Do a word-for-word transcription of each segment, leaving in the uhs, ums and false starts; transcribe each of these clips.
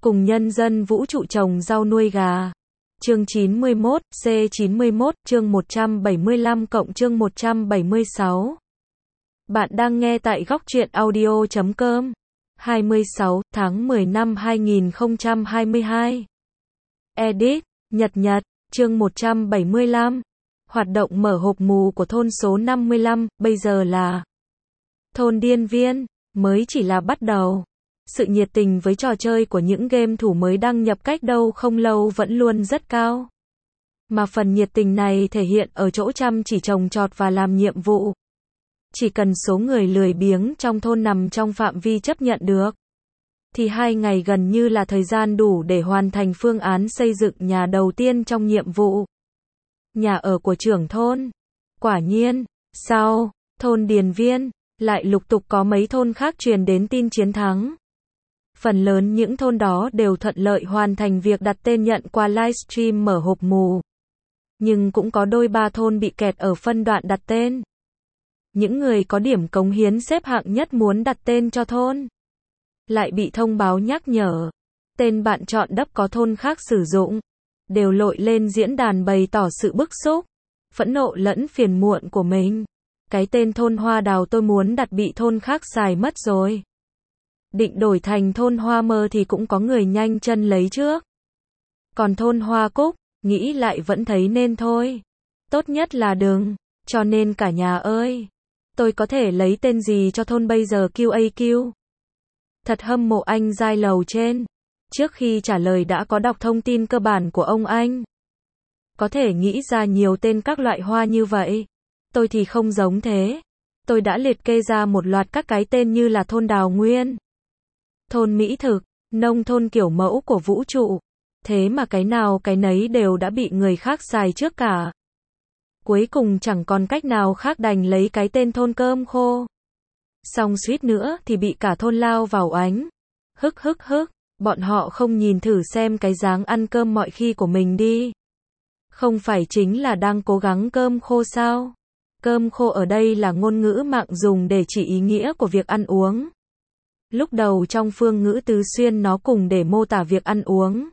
Cùng nhân dân vũ trụ trồng rau nuôi gà. Chương chín mươi mốt, C chín mươi mốt, chương một trăm bảy mươi lăm cộng chương một trăm bảy mươi sáu. Bạn đang nghe tại góc truyện audio chấm com. hai mươi sáu tháng mười năm hai nghìn không trăm hai mươi hai. Edit, Nhật Nhật, chương một trăm bảy mươi lăm. Hoạt động mở hộp mù của thôn số năm mươi lăm, bây giờ là thôn Điên Viên, mới chỉ là bắt đầu. Sự nhiệt tình với trò chơi của những game thủ mới đăng nhập cách đâu không lâu vẫn luôn rất cao. Mà phần nhiệt tình này thể hiện ở chỗ chăm chỉ trồng trọt và làm nhiệm vụ. Chỉ cần số người lười biếng trong thôn nằm trong phạm vi chấp nhận được, thì hai ngày gần như là thời gian đủ để hoàn thành phương án xây dựng nhà đầu tiên trong nhiệm vụ. Nhà ở của trưởng thôn. Quả nhiên, sau thôn Điền Viên, lại lục tục có mấy thôn khác truyền đến tin chiến thắng. Phần lớn những thôn đó đều thuận lợi hoàn thành việc đặt tên nhận qua livestream mở hộp mù. Nhưng cũng có đôi ba thôn bị kẹt ở phân đoạn đặt tên. Những người có điểm cống hiến xếp hạng nhất muốn đặt tên cho thôn, lại bị thông báo nhắc nhở. Tên bạn chọn đắp có thôn khác sử dụng. Đều lội lên diễn đàn bày tỏ sự bức xúc, phẫn nộ lẫn phiền muộn của mình. Cái tên thôn Hoa Đào tôi muốn đặt bị thôn khác xài mất rồi. Định đổi thành thôn Hoa Mơ thì cũng có người nhanh chân lấy trước. Còn thôn Hoa Cúc, nghĩ lại vẫn thấy nên thôi. Tốt nhất là đừng. Cho nên cả nhà ơi, tôi có thể lấy tên gì cho thôn bây giờ quy a quy? Thật hâm mộ anh giai lầu trên. Trước khi trả lời đã có đọc thông tin cơ bản của ông anh. Có thể nghĩ ra nhiều tên các loại hoa như vậy. Tôi thì không giống thế. Tôi đã liệt kê ra một loạt các cái tên như là thôn Đào Nguyên, thôn Mỹ Thực, nông thôn kiểu mẫu của vũ trụ. Thế mà cái nào cái nấy đều đã bị người khác xài trước cả. Cuối cùng chẳng còn cách nào khác đành lấy cái tên thôn Cơm Khô. Xong suýt nữa thì bị cả thôn lao vào oánh. Hức hức hức, bọn họ không nhìn thử xem cái dáng ăn cơm mọi khi của mình đi. Không phải chính là đang cố gắng cơm khô sao? Cơm khô ở đây là ngôn ngữ mạng dùng để chỉ ý nghĩa của việc ăn uống. Lúc đầu trong phương ngữ Tứ Xuyên nó cùng để mô tả việc ăn uống.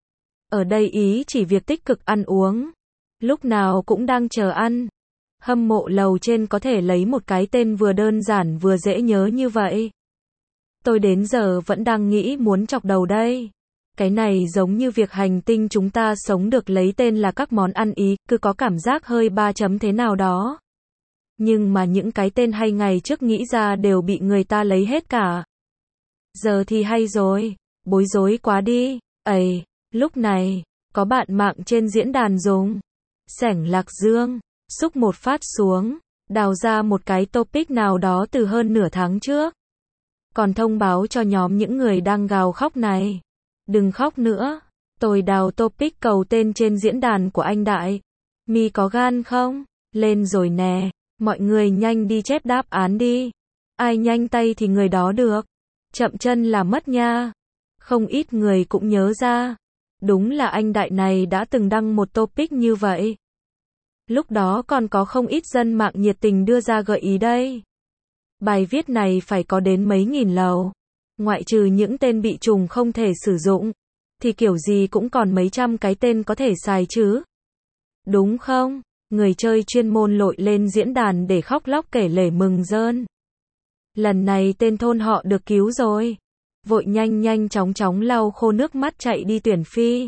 Ở đây ý chỉ việc tích cực ăn uống. Lúc nào cũng đang chờ ăn. Hâm mộ lầu trên có thể lấy một cái tên vừa đơn giản vừa dễ nhớ như vậy. Tôi đến giờ vẫn đang nghĩ muốn chọc đầu đây. Cái này giống như việc hành tinh chúng ta sống được lấy tên là các món ăn ý, cứ có cảm giác hơi ba chấm thế nào đó. Nhưng mà những cái tên hay ngày trước nghĩ ra đều bị người ta lấy hết cả. Giờ thì hay rồi, bối rối quá đi. Ây, lúc này, có bạn mạng trên diễn đàn dùng Sảnh Lạc Dương, xúc một phát xuống, đào ra một cái topic nào đó từ hơn nửa tháng trước. Còn thông báo cho nhóm những người đang gào khóc này. Đừng khóc nữa, tôi đào topic cầu tên trên diễn đàn của anh Đại. Mi có gan không? Lên rồi nè, mọi người nhanh đi chép đáp án đi. Ai nhanh tay thì người đó được. Chậm chân là mất nha. Không ít người cũng nhớ ra. Đúng là anh Đại này đã từng đăng một topic như vậy. Lúc đó còn có không ít dân mạng nhiệt tình đưa ra gợi ý đây. Bài viết này phải có đến mấy nghìn lầu. Ngoại trừ những tên bị trùng không thể sử dụng, thì kiểu gì cũng còn mấy trăm cái tên có thể xài chứ. Đúng không? Người chơi chuyên môn lội lên diễn đàn để khóc lóc kể lể mừng rơn. Lần này tên thôn họ được cứu rồi. Vội nhanh nhanh chóng chóng lau khô nước mắt chạy đi tuyển phi.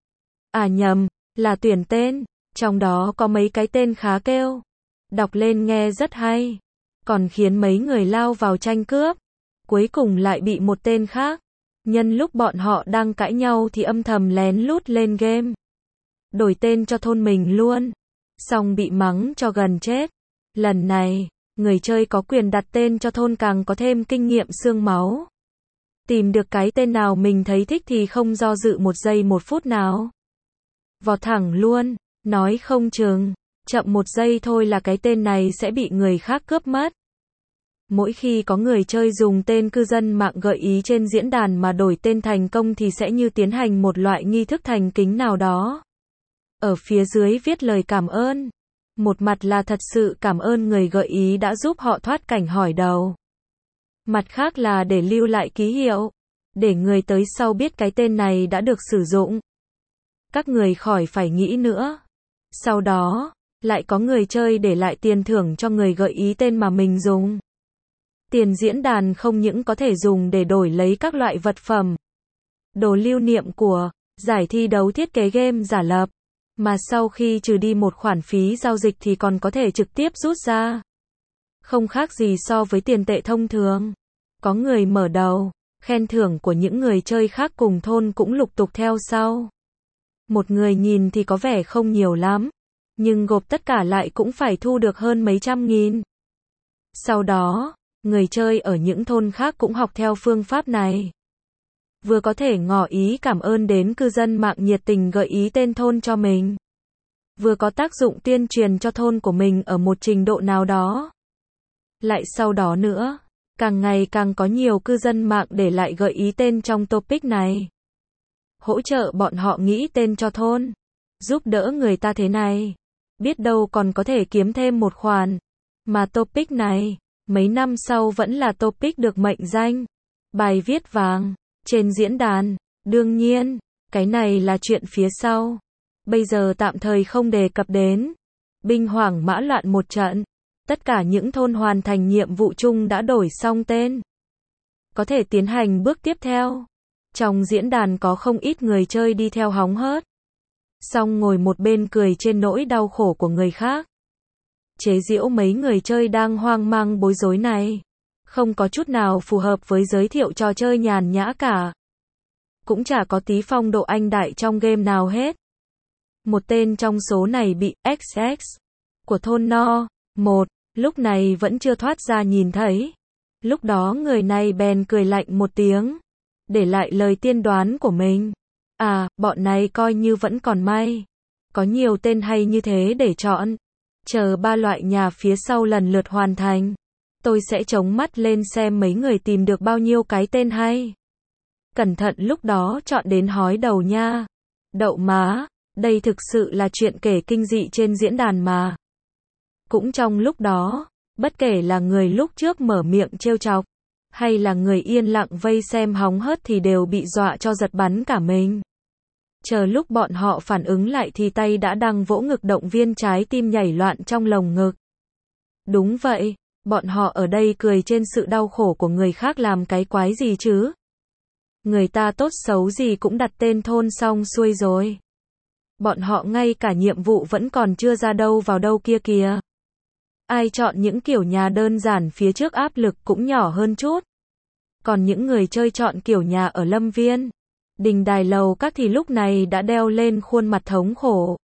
À nhầm, là tuyển tên. Trong đó có mấy cái tên khá kêu. Đọc lên nghe rất hay. Còn khiến mấy người lao vào tranh cướp. Cuối cùng lại bị một tên khác. Nhân lúc bọn họ đang cãi nhau thì âm thầm lén lút lên game. Đổi tên cho thôn mình luôn. Xong bị mắng cho gần chết. Lần này, người chơi có quyền đặt tên cho thôn càng có thêm kinh nghiệm xương máu. Tìm được cái tên nào mình thấy thích thì không do dự một giây một phút nào. Vọt thẳng luôn, nói không chừng, chậm một giây thôi là cái tên này sẽ bị người khác cướp mất. Mỗi khi có người chơi dùng tên cư dân mạng gợi ý trên diễn đàn mà đổi tên thành công thì sẽ như tiến hành một loại nghi thức thành kính nào đó. Ở phía dưới viết lời cảm ơn. Một mặt là thật sự cảm ơn người gợi ý đã giúp họ thoát cảnh hỏi đầu. Mặt khác là để lưu lại ký hiệu. để người tới sau biết cái tên này đã được sử dụng. Các người khỏi phải nghĩ nữa. Sau đó, lại có người chơi để lại tiền thưởng cho người gợi ý tên mà mình dùng. Tiền diễn đàn không những có thể dùng để đổi lấy các loại vật phẩm, đồ lưu niệm của giải thi đấu thiết kế game giả lập, mà sau khi trừ đi một khoản phí giao dịch thì còn có thể trực tiếp rút ra. Không khác gì so với tiền tệ thông thường. Có người mở đầu, khen thưởng của những người chơi khác cùng thôn cũng lục tục theo sau. Một người nhìn thì có vẻ không nhiều lắm, nhưng gộp tất cả lại cũng phải thu được hơn mấy trăm nghìn. Sau đó, người chơi ở những thôn khác cũng học theo phương pháp này. Vừa có thể ngỏ ý cảm ơn đến cư dân mạng nhiệt tình gợi ý tên thôn cho mình, vừa có tác dụng tuyên truyền cho thôn của mình ở một trình độ nào đó. Lại sau đó nữa, càng ngày càng có nhiều cư dân mạng để lại gợi ý tên trong topic này. Hỗ trợ bọn họ nghĩ tên cho thôn, giúp đỡ người ta thế này. Biết đâu còn có thể kiếm thêm một khoản. Mà topic này, mấy năm sau vẫn là topic được mệnh danh bài viết vàng trên diễn đàn. Đương nhiên, cái này là chuyện phía sau. Bây giờ tạm thời không đề cập đến. Binh hoảng mã loạn một trận. Tất cả những thôn hoàn thành nhiệm vụ chung đã đổi xong tên. Có thể tiến hành bước tiếp theo. Trong diễn đàn có không ít người chơi đi theo hóng hớt. Xong ngồi một bên cười trên nỗi đau khổ của người khác. Chế giễu mấy người chơi đang hoang mang bối rối này. Không có chút nào phù hợp với giới thiệu trò chơi nhàn nhã cả. Cũng chả có tí phong độ anh đại trong game nào hết. Một tên trong số này bị ích ích của thôn no một lúc này vẫn chưa thoát ra nhìn thấy. Lúc đó người này bèn cười lạnh một tiếng, để lại lời tiên đoán của mình. À, bọn này coi như vẫn còn may. Có nhiều tên hay như thế để chọn. Chờ ba loại nhà phía sau lần lượt hoàn thành, tôi sẽ chống mắt lên xem mấy người tìm được bao nhiêu cái tên hay. Cẩn thận lúc đó chọn đến hói đầu nha. Đậu má, đây thực sự là chuyện kể kinh dị trên diễn đàn mà. Cũng trong lúc đó, bất kể là người lúc trước mở miệng trêu chọc, hay là người yên lặng vây xem hóng hớt thì đều bị dọa cho giật bắn cả mình. Chờ lúc bọn họ phản ứng lại thì tay đã đang vỗ ngực động viên trái tim nhảy loạn trong lồng ngực. Đúng vậy, bọn họ ở đây cười trên sự đau khổ của người khác làm cái quái gì chứ? Người ta tốt xấu gì cũng đặt tên thôn xong xuôi rồi. Bọn họ ngay cả nhiệm vụ vẫn còn chưa ra đâu vào đâu kia kìa. Ai chọn những kiểu nhà đơn giản phía trước áp lực cũng nhỏ hơn chút. Còn những người chơi chọn kiểu nhà ở lâm viên, đình đài lầu các thì lúc này đã đeo lên khuôn mặt thống khổ.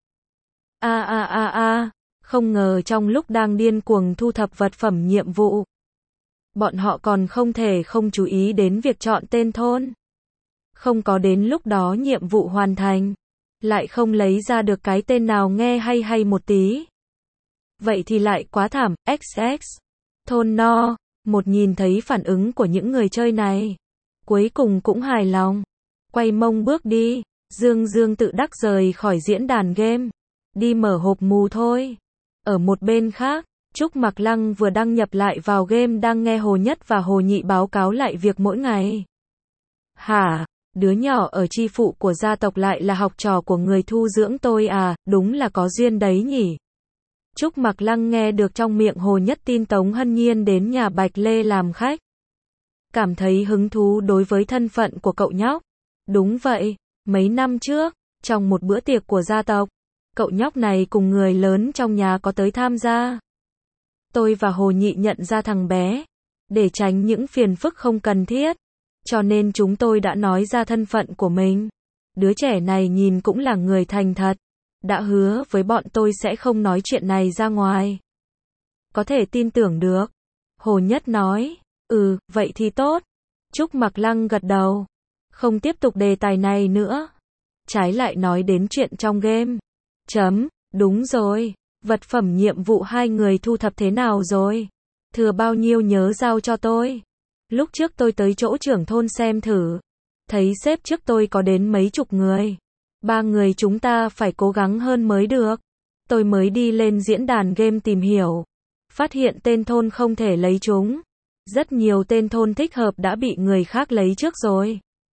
A a a a, không ngờ trong lúc đang điên cuồng thu thập vật phẩm nhiệm vụ, bọn họ còn không thể không chú ý đến việc chọn tên thôn. Không có đến lúc đó nhiệm vụ hoàn thành, lại không lấy ra được cái tên nào nghe hay hay một tí. Vậy thì lại quá thảm. ích ích thôn no một nhìn thấy phản ứng của những người chơi này, cuối cùng cũng hài lòng, quay mông bước đi, dương dương tự đắc rời khỏi diễn đàn game, đi mở hộp mù thôi. Ở một bên khác, Trúc Mặc Lăng vừa đăng nhập lại vào game đang nghe Hồ Nhất và Hồ Nhị báo cáo lại việc mỗi ngày. Hả? Đứa nhỏ ở chi phụ của gia tộc lại là học trò của người thu dưỡng tôi à, đúng là có duyên đấy nhỉ. Trúc Mặc Lăng nghe được trong miệng Hồ Nhất tin Tống Hân Nhiên đến nhà Bạch Lê làm khách. Cảm thấy hứng thú đối với thân phận của cậu nhóc. Đúng vậy, mấy năm trước, trong một bữa tiệc của gia tộc, cậu nhóc này cùng người lớn trong nhà có tới tham gia. Tôi và Hồ Nhị nhận ra thằng bé, để tránh những phiền phức không cần thiết, cho nên chúng tôi đã nói ra thân phận của mình. Đứa trẻ này nhìn cũng là người thành thật, đã hứa với bọn tôi sẽ không nói chuyện này ra ngoài. Có thể tin tưởng được. Hồ Nhất nói, ừ, vậy thì tốt. Trúc Mặc Lăng gật đầu, không tiếp tục đề tài này nữa. Trái lại nói đến chuyện trong game. Chấm, đúng rồi, vật phẩm nhiệm vụ hai người thu thập thế nào rồi? Thừa bao nhiêu nhớ giao cho tôi. Lúc trước tôi tới chỗ trưởng thôn xem thử, thấy sếp trước tôi có đến mấy chục người. Ba người chúng ta phải cố gắng hơn mới được. Tôi mới đi lên diễn đàn game tìm hiểu, phát hiện tên thôn không thể lấy chúng. Rất nhiều tên thôn thích hợp đã bị người khác lấy trước rồi.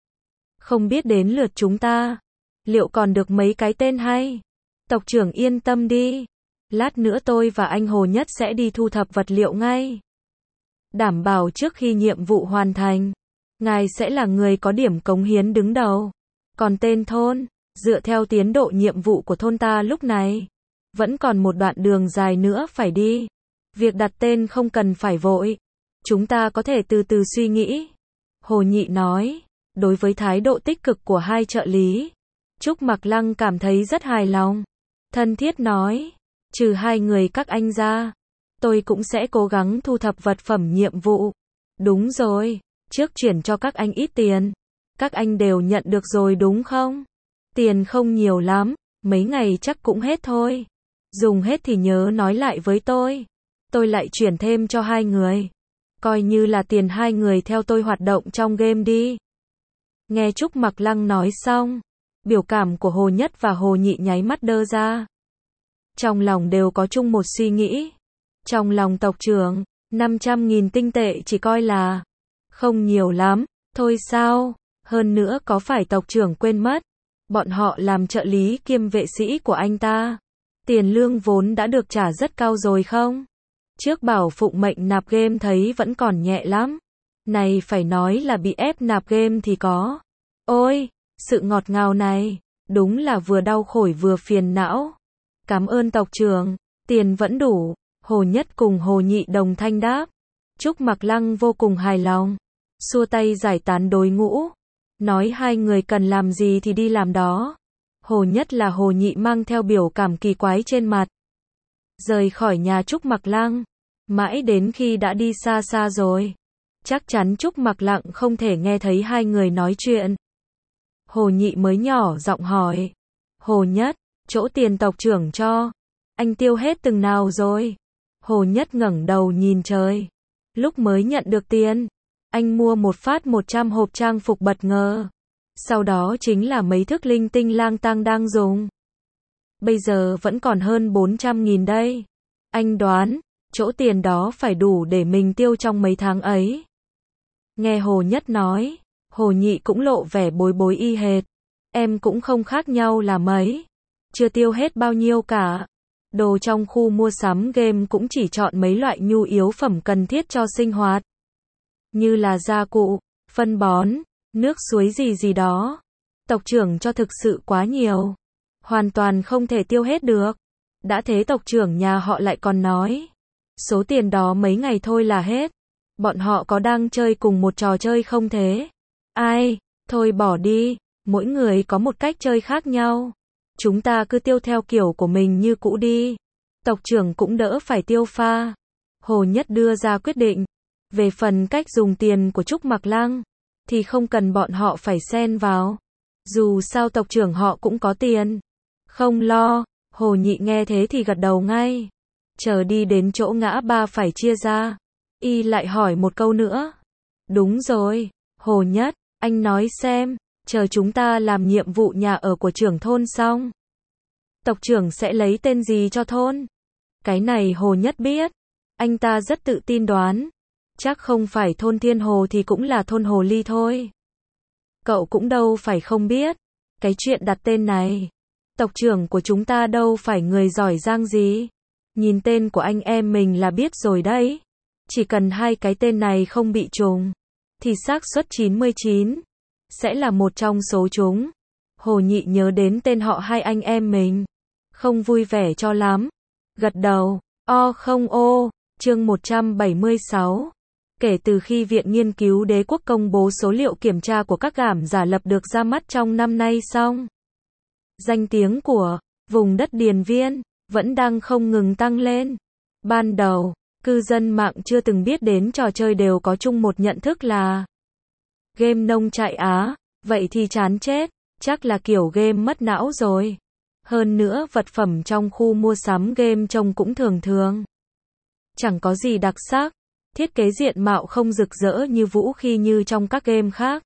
Không biết đến lượt chúng ta, liệu còn được mấy cái tên hay? Tộc trưởng yên tâm đi. Lát nữa tôi và anh Hồ Nhất sẽ đi thu thập vật liệu ngay. Đảm bảo trước khi nhiệm vụ hoàn thành, ngài sẽ là người có điểm cống hiến đứng đầu. Còn tên thôn, dựa theo tiến độ nhiệm vụ của thôn ta lúc này, vẫn còn một đoạn đường dài nữa phải đi. Việc đặt tên không cần phải vội. Chúng ta có thể từ từ suy nghĩ. Hồ Nhị nói, đối với thái độ tích cực của hai trợ lý, Trúc Mặc Lăng cảm thấy rất hài lòng. Thân thiết nói, trừ hai người các anh ra, tôi cũng sẽ cố gắng thu thập vật phẩm nhiệm vụ. Đúng rồi, trước chuyển cho các anh ít tiền. Các anh đều nhận được rồi đúng không? Tiền không nhiều lắm, mấy ngày chắc cũng hết thôi. Dùng hết thì nhớ nói lại với tôi. Tôi lại chuyển thêm cho hai người. Coi như là tiền hai người theo tôi hoạt động trong game đi. Nghe Trúc Mặc Lăng nói xong, biểu cảm của Hồ Nhất và Hồ Nhị nháy mắt đơ ra. Trong lòng đều có chung một suy nghĩ. Trong lòng tộc trưởng, năm trăm nghìn tinh tệ chỉ coi là không nhiều lắm, thôi sao? Hơn nữa có phải tộc trưởng quên mất, bọn họ làm trợ lý kiêm vệ sĩ của anh ta. Tiền lương vốn đã được trả rất cao rồi không? Trước bảo phụng mệnh nạp game thấy vẫn còn nhẹ lắm. Này phải nói là bị ép nạp game thì có. Ôi, sự ngọt ngào này, đúng là vừa đau khổ vừa phiền não. Cảm ơn tộc trưởng, tiền vẫn đủ. Hồ Nhất cùng Hồ Nhị đồng thanh đáp. Trúc Mặc Lăng vô cùng hài lòng, xua tay giải tán đối ngũ, nói hai người cần làm gì thì đi làm đó. Hồ Nhất là Hồ Nhị mang theo biểu cảm kỳ quái trên mặt. Rời khỏi nhà Trúc Mặc Lăng, mãi đến khi đã đi xa xa rồi, chắc chắn Trúc Mặc Lăng không thể nghe thấy hai người nói chuyện. Hồ Nhị mới nhỏ giọng hỏi, Hồ Nhất, chỗ tiền tộc trưởng cho, anh tiêu hết từng nào rồi? Hồ Nhất ngẩng đầu nhìn trời. Lúc mới nhận được tiền, anh mua một phát một trăm hộp trang phục bất ngờ. Sau đó chính là mấy thức linh tinh lang tang đang dùng. Bây giờ vẫn còn hơn bốn trăm nghìn đây. Anh đoán, chỗ tiền đó phải đủ để mình tiêu trong mấy tháng ấy. Nghe Hồ Nhất nói, Hồ Nhị cũng lộ vẻ bối bối y hệt. Em cũng không khác nhau là mấy. Chưa tiêu hết bao nhiêu cả. Đồ trong khu mua sắm game cũng chỉ chọn mấy loại nhu yếu phẩm cần thiết cho sinh hoạt. Như là gia cụ, phân bón, nước suối gì gì đó. Tộc trưởng cho thực sự quá nhiều. Hoàn toàn không thể tiêu hết được. Đã thế tộc trưởng nhà họ lại còn nói. Số tiền đó mấy ngày thôi là hết. Bọn họ có đang chơi cùng một trò chơi không thế? Ai, thôi bỏ đi. Mỗi người có một cách chơi khác nhau. Chúng ta cứ tiêu theo kiểu của mình như cũ đi. Tộc trưởng cũng đỡ phải tiêu pha. Hồ Nhất đưa ra quyết định. Về phần cách dùng tiền của Trúc Mặc Lăng, thì không cần bọn họ phải xen vào. Dù sao tộc trưởng họ cũng có tiền. Không lo, Hồ Nhị nghe thế thì gật đầu ngay. Chờ đi đến chỗ ngã ba phải chia ra. Y lại hỏi một câu nữa. Đúng rồi, Hồ Nhất, anh nói xem. Chờ chúng ta làm nhiệm vụ nhà ở của trưởng thôn xong, tộc trưởng sẽ lấy tên gì cho thôn? Cái này Hồ Nhất biết. Anh ta rất tự tin đoán. Chắc không phải thôn Thiên Hồ thì cũng là thôn Hồ Ly thôi. Cậu cũng đâu phải không biết. Cái chuyện đặt tên này, tộc trưởng của chúng ta đâu phải người giỏi giang gì. Nhìn tên của anh em mình là biết rồi đấy. Chỉ cần hai cái tên này không bị trùng, thì xác suất chín mươi chín sẽ là một trong số chúng. Hồ Nhị nhớ đến tên họ hai anh em mình, không vui vẻ cho lắm. Gật đầu, o không ô, chương một trăm bảy mươi sáu. Kể từ khi Viện Nghiên cứu Đế quốc công bố số liệu kiểm tra của các gảm giả lập được ra mắt trong năm nay xong, danh tiếng của vùng đất Điền Viên vẫn đang không ngừng tăng lên. Ban đầu, cư dân mạng chưa từng biết đến trò chơi đều có chung một nhận thức là game nông trại Á, vậy thì chán chết, chắc là kiểu game mất não rồi. Hơn nữa vật phẩm trong khu mua sắm game trông cũng thường thường. Chẳng có gì đặc sắc, thiết kế diện mạo không rực rỡ như vũ khí như trong các game khác.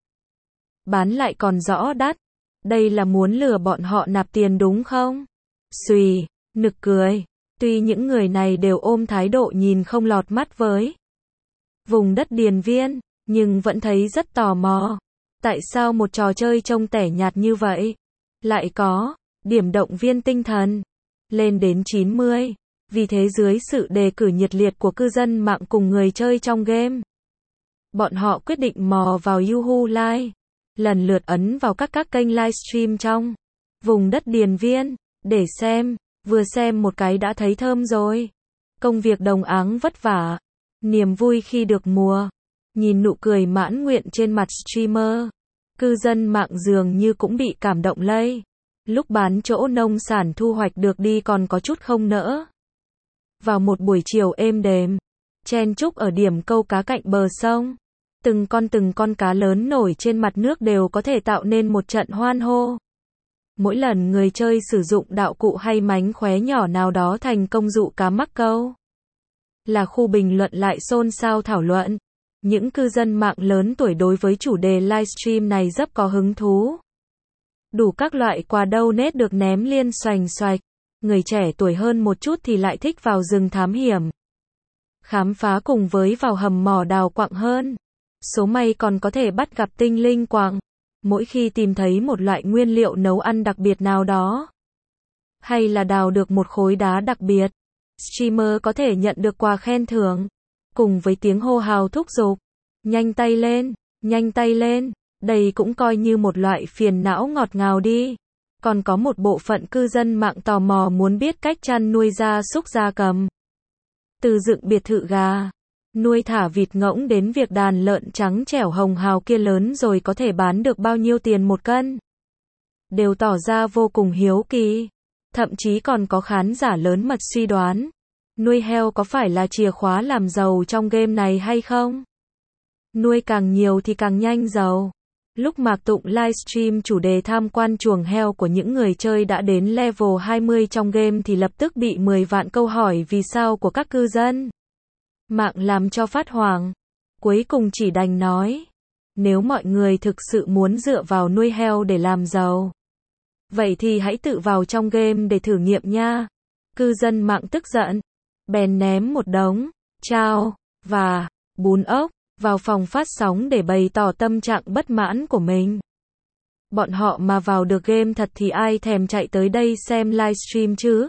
Bán lại còn rõ đắt, đây là muốn lừa bọn họ nạp tiền đúng không? Xùy, nực cười, tuy những người này đều ôm thái độ nhìn không lọt mắt với vùng đất Điền Viên, nhưng vẫn thấy rất tò mò. Tại sao một trò chơi trông tẻ nhạt như vậy lại có điểm động viên tinh thần lên đến chín mươi? Vì thế dưới sự đề cử nhiệt liệt của cư dân mạng cùng người chơi trong game, bọn họ quyết định mò vào Yahoo Live, lần lượt ấn vào các các kênh livestream trong vùng đất Điền Viên để xem. Vừa xem một cái đã thấy thơm rồi. Công việc đồng áng vất vả, niềm vui khi được mùa, nhìn nụ cười mãn nguyện trên mặt streamer, cư dân mạng dường như cũng bị cảm động lây. Lúc bán chỗ nông sản thu hoạch được đi còn có chút không nỡ. Vào một buổi chiều êm đềm, chen chúc ở điểm câu cá cạnh bờ sông, từng con từng con cá lớn nổi trên mặt nước đều có thể tạo nên một trận hoan hô. Mỗi lần người chơi sử dụng đạo cụ hay mánh khóe nhỏ nào đó thành công dụ cá mắc câu, là khu bình luận lại xôn xao thảo luận. Những cư dân mạng lớn tuổi đối với chủ đề livestream này rất có hứng thú. Đủ các loại quà donate được ném liên xoành xoạch. Người trẻ tuổi hơn một chút thì lại thích vào rừng thám hiểm, khám phá cùng với vào hầm mỏ đào quặng hơn. Số may còn có thể bắt gặp tinh linh quặng, mỗi khi tìm thấy một loại nguyên liệu nấu ăn đặc biệt nào đó, hay là đào được một khối đá đặc biệt, streamer có thể nhận được quà khen thưởng, cùng với tiếng hô hào thúc giục, nhanh tay lên, nhanh tay lên. Đây cũng coi như một loại phiền não ngọt ngào đi. Còn có một bộ phận cư dân mạng tò mò muốn biết cách chăn nuôi gia súc gia cầm. Từ dựng biệt thự gà, nuôi thả vịt ngỗng đến việc đàn lợn trắng trẻo hồng hào kia lớn rồi có thể bán được bao nhiêu tiền một cân, đều tỏ ra vô cùng hiếu kỳ. Thậm chí còn có khán giả lớn mật suy đoán, nuôi heo có phải là chìa khóa làm giàu trong game này hay không? Nuôi càng nhiều thì càng nhanh giàu. Lúc Mạc Tụng livestream chủ đề tham quan chuồng heo của những người chơi đã đến level hai mươi trong game thì lập tức bị mười vạn câu hỏi vì sao của các cư dân mạng làm cho phát hoảng. Cuối cùng chỉ đành nói, nếu mọi người thực sự muốn dựa vào nuôi heo để làm giàu, vậy thì hãy tự vào trong game để thử nghiệm nha. Cư dân mạng tức giận, bèn ném một đống chao và bún ốc vào phòng phát sóng để bày tỏ tâm trạng bất mãn của mình. Bọn họ mà vào được game thật thì ai thèm chạy tới đây xem livestream chứ?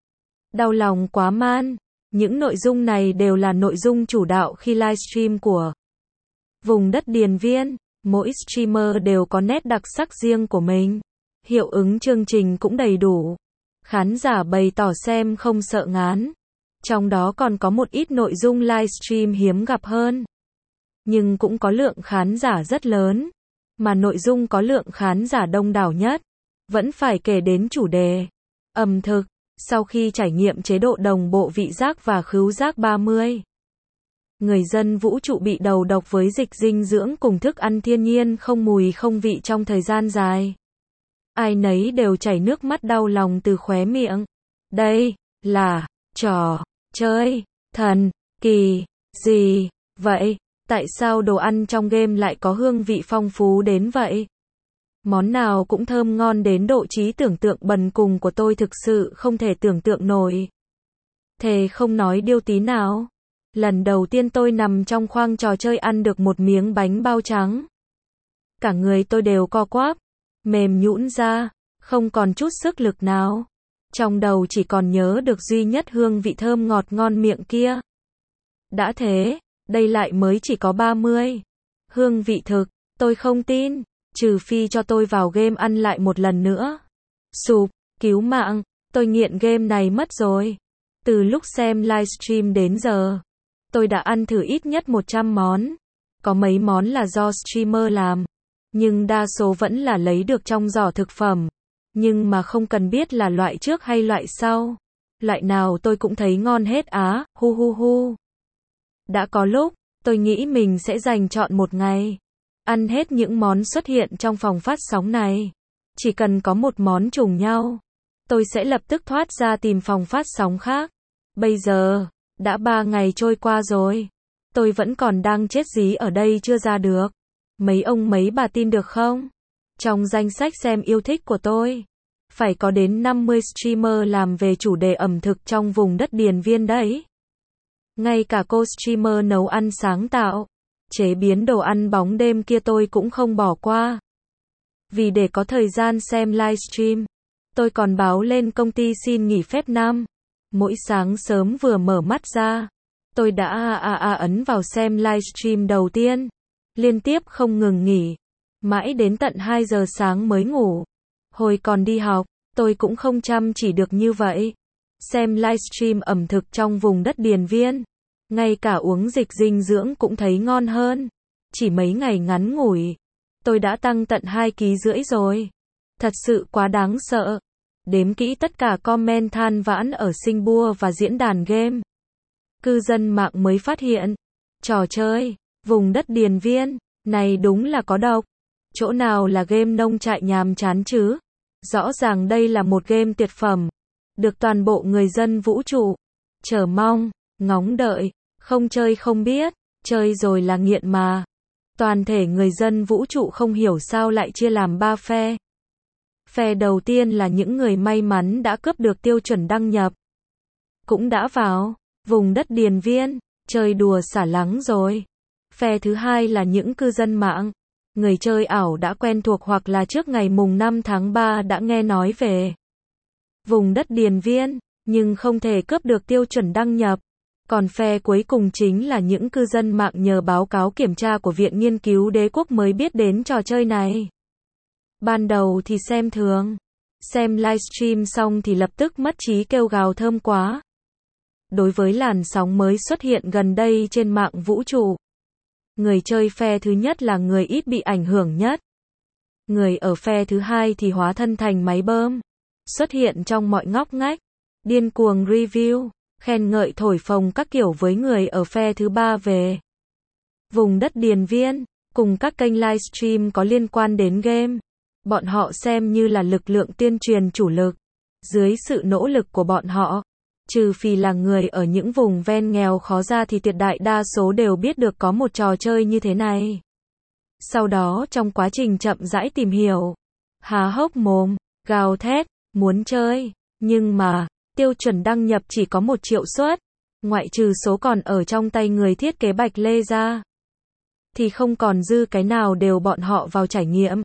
Đau lòng quá man. Những nội dung này đều là nội dung chủ đạo khi livestream của vùng đất Điền Viên. Mỗi streamer đều có nét đặc sắc riêng của mình. Hiệu ứng chương trình cũng đầy đủ. Khán giả bày tỏ xem không sợ ngán. Trong đó còn có một ít nội dung livestream hiếm gặp hơn, nhưng cũng có lượng khán giả rất lớn. Mà nội dung có lượng khán giả đông đảo nhất vẫn phải kể đến chủ đề ẩm thực. Sau khi trải nghiệm chế độ đồng bộ vị giác và khứu giác ba mươi, người dân vũ trụ bị đầu độc với dịch dinh dưỡng cùng thức ăn thiên nhiên không mùi không vị trong thời gian dài, ai nấy đều chảy nước mắt đau lòng từ khóe miệng. Đây là trò chơi thần kỳ gì vậy? Tại sao đồ ăn trong game lại có hương vị phong phú đến vậy? Món nào cũng thơm ngon đến độ trí tưởng tượng bần cùng của tôi thực sự không thể tưởng tượng nổi. Thề không nói điêu tí nào. Lần đầu tiên tôi nằm trong khoang trò chơi ăn được một miếng bánh bao trắng, cả người tôi đều co quắp, mềm nhũn ra, không còn chút sức lực nào. Trong đầu chỉ còn nhớ được duy nhất hương vị thơm ngọt ngon miệng kia. Đã thế, đây lại mới chỉ có ba mươi. Hương vị thực, tôi không tin, trừ phi cho tôi vào game ăn lại một lần nữa. Sụp, cứu mạng, tôi nghiện game này mất rồi. Từ lúc xem livestream đến giờ, tôi đã ăn thử ít nhất một trăm món. Có mấy món là do streamer làm, nhưng đa số vẫn là lấy được trong giỏ thực phẩm. Nhưng mà không cần biết là loại trước hay loại sau. Loại nào tôi cũng thấy ngon hết á, hu hu hu. Đã có lúc, tôi nghĩ mình sẽ dành chọn một ngày, ăn hết những món xuất hiện trong phòng phát sóng này. Chỉ cần có một món trùng nhau, tôi sẽ lập tức thoát ra tìm phòng phát sóng khác. Bây giờ, đã ba ngày trôi qua rồi. Tôi vẫn còn đang chết dí ở đây chưa ra được. Mấy ông mấy bà tin được không? Trong danh sách xem yêu thích của tôi, phải có đến năm mươi streamer làm về chủ đề ẩm thực trong vùng đất Điền Viên đấy. Ngay cả cô streamer nấu ăn sáng tạo, chế biến đồ ăn bóng đêm kia tôi cũng không bỏ qua. Vì để có thời gian xem livestream, tôi còn báo lên công ty xin nghỉ phép năm. Mỗi sáng sớm vừa mở mắt ra, tôi đã a a a ấn vào xem livestream đầu tiên, liên tiếp không ngừng nghỉ, mãi đến tận hai giờ sáng mới ngủ. Hồi còn đi học, tôi cũng không chăm chỉ được như vậy. Xem livestream ẩm thực trong vùng đất Điền Viên, ngay cả uống dịch dinh dưỡng cũng thấy ngon hơn. Chỉ mấy ngày ngắn ngủi, tôi đã tăng tận hai ký rưỡi rồi. Thật sự quá đáng sợ. Đếm kỹ tất cả comment than vãn ở Singapore và diễn đàn game. Cư dân mạng mới phát hiện, trò chơi, vùng đất Điền Viên, này đúng là có độc. Chỗ nào là game nông trại nhàm chán chứ? Rõ ràng đây là một game tuyệt phẩm, được toàn bộ người dân vũ trụ chờ mong, ngóng đợi, không chơi không biết, chơi rồi là nghiện mà. Toàn thể người dân vũ trụ không hiểu sao lại chia làm ba phe. Phe đầu tiên là những người may mắn đã cướp được tiêu chuẩn đăng nhập, cũng đã vào vùng đất Điền Viên, chơi đùa xả lắng rồi. Phe thứ hai là những cư dân mạng, người chơi ảo đã quen thuộc hoặc là trước ngày mùng năm tháng ba đã nghe nói về vùng đất Điền Viên, nhưng không thể cướp được tiêu chuẩn đăng nhập. Còn phe cuối cùng chính là những cư dân mạng nhờ báo cáo kiểm tra của Viện Nghiên cứu Đế quốc mới biết đến trò chơi này. Ban đầu thì xem thường, xem livestream xong thì lập tức mất trí kêu gào thơm quá. Đối với làn sóng mới xuất hiện gần đây trên mạng vũ trụ, người chơi phe thứ nhất là người ít bị ảnh hưởng nhất. Người ở phe thứ hai thì hóa thân thành máy bơm, xuất hiện trong mọi ngóc ngách, điên cuồng review, khen ngợi thổi phồng các kiểu với người ở phe thứ ba về vùng đất Điền Viên, cùng các kênh livestream có liên quan đến game. Bọn họ xem như là lực lượng tuyên truyền chủ lực. Dưới sự nỗ lực của bọn họ, trừ phi là người ở những vùng ven nghèo khó ra thì tuyệt đại đa số đều biết được có một trò chơi như thế này. Sau đó trong quá trình chậm rãi tìm hiểu, há hốc mồm, gào thét, muốn chơi, nhưng mà, tiêu chuẩn đăng nhập chỉ có một triệu suất, ngoại trừ số còn ở trong tay người thiết kế Bạch Lê ra, thì không còn dư cái nào đều bọn họ vào trải nghiệm.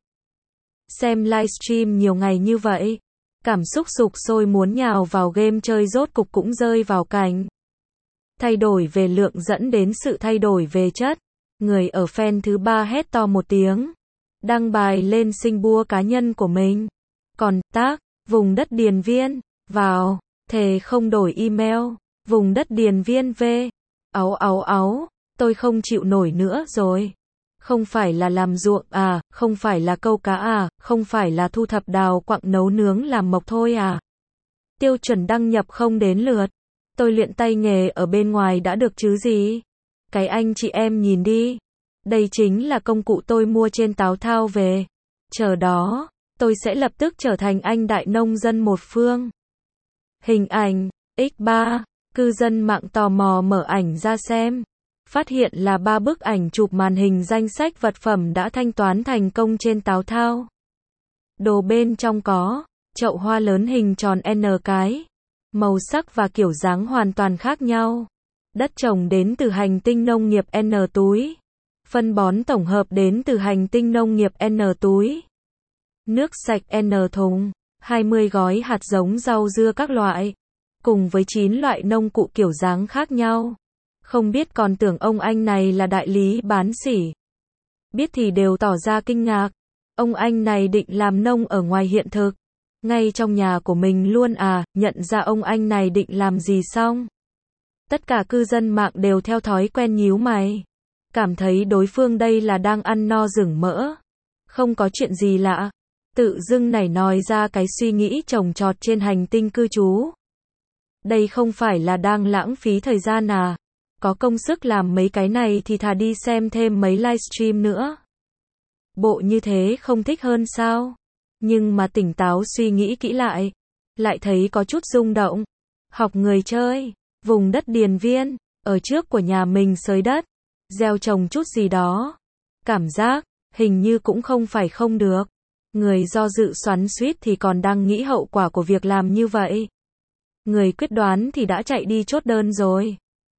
Xem livestream nhiều ngày như vậy, cảm xúc sục sôi muốn nhào vào game chơi rốt cục cũng rơi vào cảnh thay đổi về lượng dẫn đến sự thay đổi về chất. Người ở fan thứ ba hét to một tiếng, đăng bài lên Singapore cá nhân của mình. Còn tác, vùng đất Điền Viên, vào, thề không đổi email, vùng đất Điền Viên về. Áu áu áu, tôi không chịu nổi nữa rồi. Không phải là làm ruộng à, không phải là câu cá à, không phải là thu thập đào quặng nấu nướng làm mộc thôi à. Tiêu chuẩn đăng nhập không đến lượt. Tôi luyện tay nghề ở bên ngoài đã được chứ gì. Cái anh chị em nhìn đi. Đây chính là công cụ tôi mua trên Táo Thao về. Chờ đó, tôi sẽ lập tức trở thành anh đại nông dân một phương. Hình ảnh, nhân ba, cư dân mạng tò mò mở ảnh ra xem. Phát hiện là ba bức ảnh chụp màn hình danh sách vật phẩm đã thanh toán thành công trên Táo Thao. Đồ bên trong có chậu hoa lớn hình tròn N cái, màu sắc và kiểu dáng hoàn toàn khác nhau. Đất trồng đến từ hành tinh nông nghiệp N túi. Phân bón tổng hợp đến từ hành tinh nông nghiệp N túi. Nước sạch N thùng. hai mươi gói hạt giống rau dưa các loại. Cùng với chín loại nông cụ kiểu dáng khác nhau. Không biết còn tưởng ông anh này là đại lý bán sỉ. Biết thì đều tỏ ra kinh ngạc. Ông anh này định làm nông ở ngoài hiện thực. Ngay trong nhà của mình luôn à, nhận ra ông anh này định làm gì xong. Tất cả cư dân mạng đều theo thói quen nhíu mày. Cảm thấy đối phương đây là đang ăn no rừng mỡ. Không có chuyện gì lạ. Tự dưng nảy nòi ra cái suy nghĩ trồng trọt trên hành tinh cư trú. Đây không phải là đang lãng phí thời gian à. Có công sức làm mấy cái này thì thà đi xem thêm mấy livestream nữa. Bộ như thế không thích hơn sao? Nhưng mà tỉnh táo suy nghĩ kỹ lại, lại thấy có chút rung động. Học người chơi, vùng đất Điền Viên, ở trước của nhà mình xới đất, gieo trồng chút gì đó. Cảm giác, hình như cũng không phải không được. Người do dự xoắn xuýt thì còn đang nghĩ hậu quả của việc làm như vậy. Người quyết đoán thì đã chạy đi chốt đơn rồi.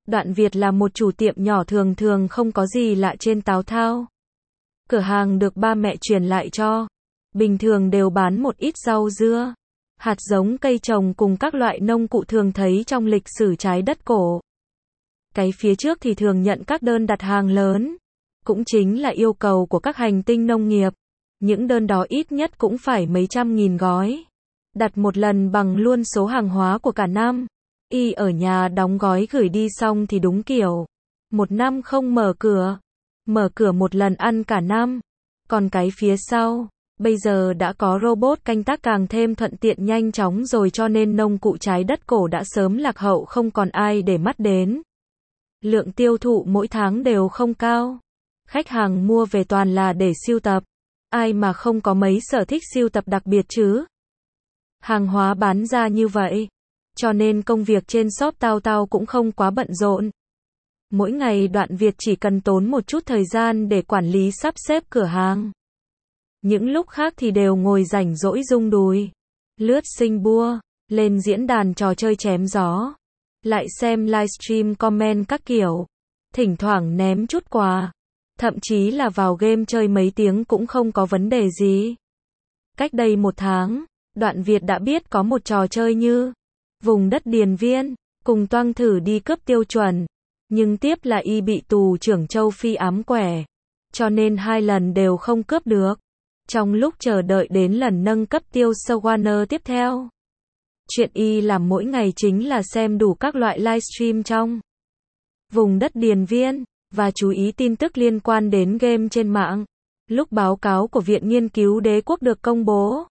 Đoạn Việt là một chủ tiệm nhỏ thường thường không có gì lạ trên Táo Thao. Cửa hàng được ba mẹ truyền lại cho. Bình thường đều bán một ít rau dưa, hạt giống cây trồng cùng các loại nông cụ thường thấy trong lịch sử trái đất cổ. Cái phía trước thì thường nhận các đơn đặt hàng lớn, cũng chính là yêu cầu của các hành tinh nông nghiệp. Những đơn đó ít nhất cũng phải mấy trăm nghìn gói. Đặt một lần bằng luôn số hàng hóa của cả năm. Y ở nhà đóng gói gửi đi xong thì đúng kiểu. Một năm không mở cửa. Mở cửa một lần ăn cả năm. Còn cái phía sau, bây giờ đã có robot canh tác càng thêm thuận tiện nhanh chóng rồi cho nên nông cụ trái đất cổ đã sớm lạc hậu không còn ai để mắt đến. Lượng tiêu thụ mỗi tháng đều không cao. Khách hàng mua về toàn là để sưu tập. Ai mà không có mấy sở thích sưu tập đặc biệt chứ? Hàng hóa bán ra như vậy. Cho nên công việc trên shop Tao Tao cũng không quá bận rộn. Mỗi ngày Đoạn Việt chỉ cần tốn một chút thời gian để quản lý sắp xếp cửa hàng. Những lúc khác thì đều ngồi rảnh rỗi rung đùi. Lướt sinh bua, lên diễn đàn trò chơi chém gió. Lại xem livestream comment các kiểu. Thỉnh thoảng ném chút quà. Thậm chí là vào game chơi mấy tiếng cũng không có vấn đề gì. Cách đây một tháng, Đoạn Việt đã biết có một trò chơi như Vùng đất Điền Viên, cùng toang thử đi cướp tiêu chuẩn. Nhưng tiếp là y bị tù trưởng châu Phi ám quẻ. Cho nên hai lần đều không cướp được. Trong lúc chờ đợi đến lần nâng cấp tiêu Swarner tiếp theo. Chuyện y làm mỗi ngày chính là xem đủ các loại livestream trong Vùng đất Điền Viên, và chú ý tin tức liên quan đến game trên mạng. Lúc báo cáo của Viện Nghiên cứu Đế quốc được công bố,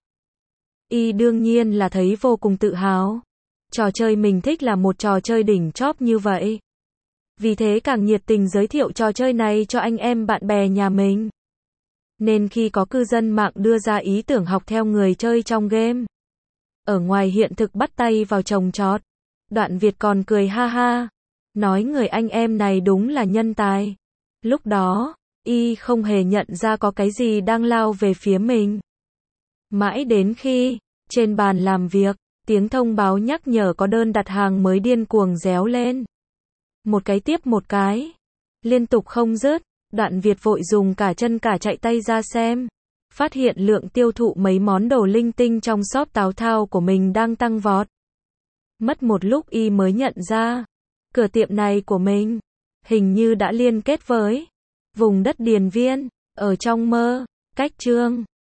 y đương nhiên là thấy vô cùng tự hào. Trò chơi mình thích là một trò chơi đỉnh chóp như vậy. Vì thế càng nhiệt tình giới thiệu trò chơi này cho anh em bạn bè nhà mình. Nên khi có cư dân mạng đưa ra ý tưởng học theo người chơi trong game, ở ngoài hiện thực bắt tay vào trồng trọt, Đoạn Việt còn cười ha ha, nói người anh em này đúng là nhân tài. Lúc đó, y không hề nhận ra có cái gì đang lao về phía mình. Mãi đến khi, trên bàn làm việc, tiếng thông báo nhắc nhở có đơn đặt hàng mới điên cuồng réo lên. Một cái tiếp một cái, liên tục không dứt. Đoạn Việt vội dùng cả chân cả chạy tay ra xem. Phát hiện lượng tiêu thụ mấy món đồ linh tinh trong shop Táo Thao của mình đang tăng vọt. Mất một lúc y mới nhận ra, cửa tiệm này của mình hình như đã liên kết với Vùng đất Điền Viên. Ở trong mơ, cách chương